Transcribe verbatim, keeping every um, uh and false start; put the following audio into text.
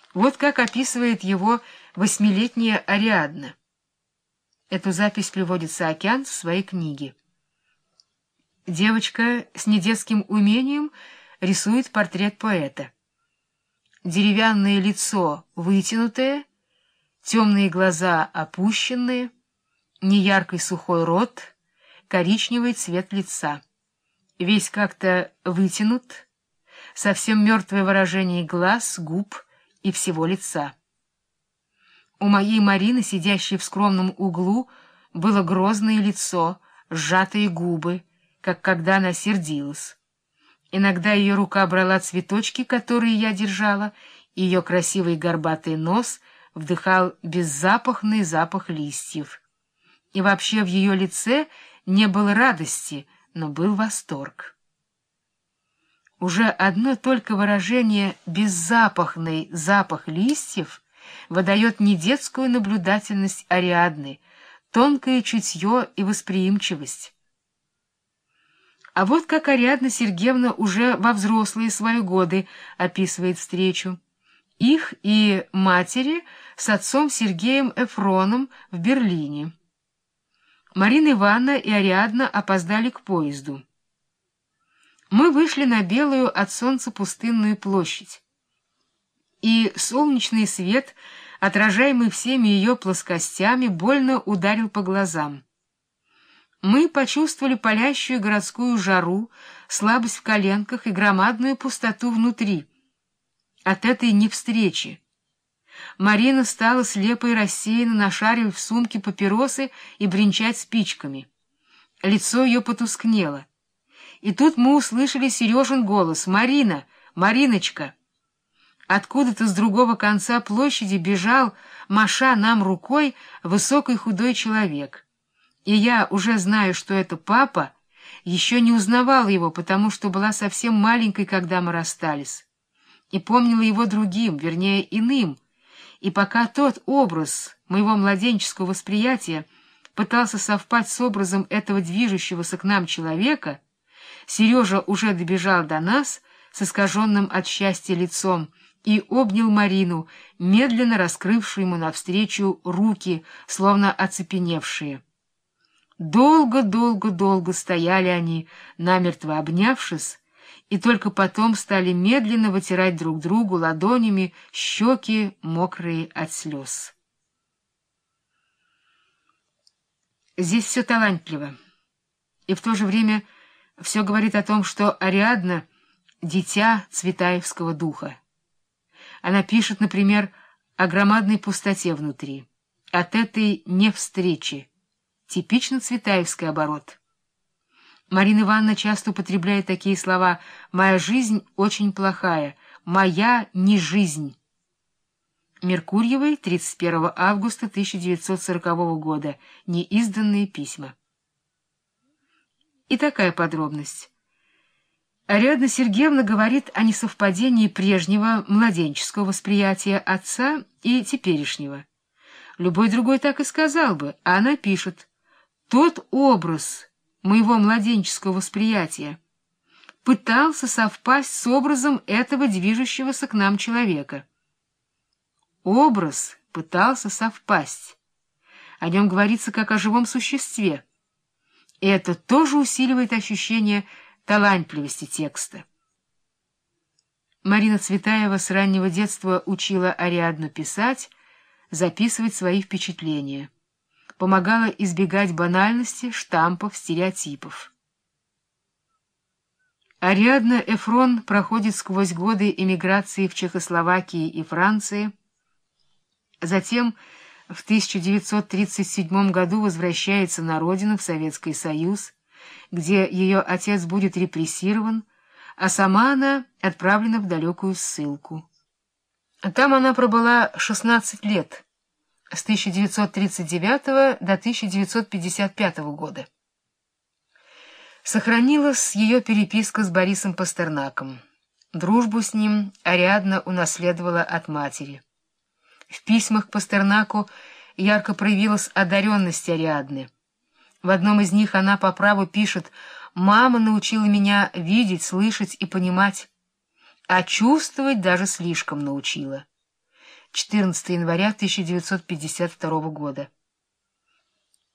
Вот как описывает его восьмилетняя Ариадна. Эту запись приводит Саакян в своей книге. Девочка с недетским умением рисует портрет поэта. Деревянное лицо вытянутое, темные глаза опущенные, неяркий сухой рот, коричневый цвет лица. Весь как-то вытянут, совсем мертвое выражение глаз, губ и всего лица. У моей Марины, сидящей в скромном углу, было грозное лицо, сжатые губы, как когда она сердилась. Иногда ее рука брала цветочки, которые я держала, и ее красивый горбатый нос вдыхал беззапахный запах листьев. И вообще в ее лице не было радости, но был восторг. Уже одно только выражение «беззапахный запах листьев» выдает не детскую наблюдательность Ариадны, тонкое чутье и восприимчивость. А вот как Ариадна Сергеевна уже во взрослые свои годы описывает встречу. Их и матери с отцом Сергеем Эфроном в Берлине. Марина Ивановна и Ариадна опоздали к поезду. Мы вышли на белую от солнца пустынную площадь, и солнечный свет, отражаемый всеми ее плоскостями, больно ударил по глазам. Мы почувствовали палящую городскую жару, слабость в коленках и громадную пустоту внутри. От этой невстречи Марина стала слепо и рассеянно нашаривать в сумке папиросы и бренчать спичками. Лицо ее потускнело. И тут мы услышали Сережин голос: «Марина! Мариночка!» Откуда-то с другого конца площади бежал, маша нам рукой, высокий худой человек. И я, уже знаю, что это папа, еще не узнавала его, потому что была совсем маленькой, когда мы расстались. И помнила его другим, вернее, иным. И пока тот образ моего младенческого восприятия пытался совпасть с образом этого движущегося к нам человека, Сережа уже добежал до нас с искаженным от счастья лицом и обнял Марину, медленно раскрывшую ему навстречу руки, словно оцепеневшие. Долго-долго-долго стояли они, намертво обнявшись, и только потом стали медленно вытирать друг другу ладонями щеки, мокрые от слез. Здесь все талантливо, и в то же время все говорит о том, что Ариадна — дитя цветаевского духа. Она пишет, например, о громадной пустоте внутри, от этой невстречи, типично цветаевский оборот. Марина Ивановна часто употребляет такие слова: «Моя жизнь очень плохая», «Моя не жизнь». Меркурьевой, тридцать первого августа тысяча девятьсот сорокового года, неизданные письма. И такая подробность. Ариадна Сергеевна говорит о несовпадении прежнего младенческого восприятия отца и теперешнего. Любой другой так и сказал бы, а она пишет: «Тот образ моего младенческого восприятия пытался совпасть с образом этого движущегося к нам человека». Образ пытался совпасть. О нем говорится как о живом существе. И это тоже усиливает ощущение талантливости текста. Марина Цветаева с раннего детства учила Ариадну писать, записывать свои впечатления, помогала избегать банальности, штампов, стереотипов. Ариадна Эфрон проходит сквозь годы эмиграции в Чехословакии и Франции, затем в тысяча девятьсот тридцать седьмом году возвращается на родину, в Советский Союз, где ее отец будет репрессирован, а сама она отправлена в далекую ссылку. Там она пробыла шестнадцать лет, с тысяча девятьсот тридцать девятого до тысяча девятьсот пятьдесят пятого года. Сохранилась ее переписка с Борисом Пастернаком. Дружбу с ним Ариадна унаследовала от матери. В письмах к Пастернаку ярко проявилась одаренность Ариадны. В одном из них она по праву пишет: «Мама научила меня видеть, слышать и понимать, а чувствовать даже слишком научила. четырнадцатого января тысяча девятьсот пятьдесят второго года.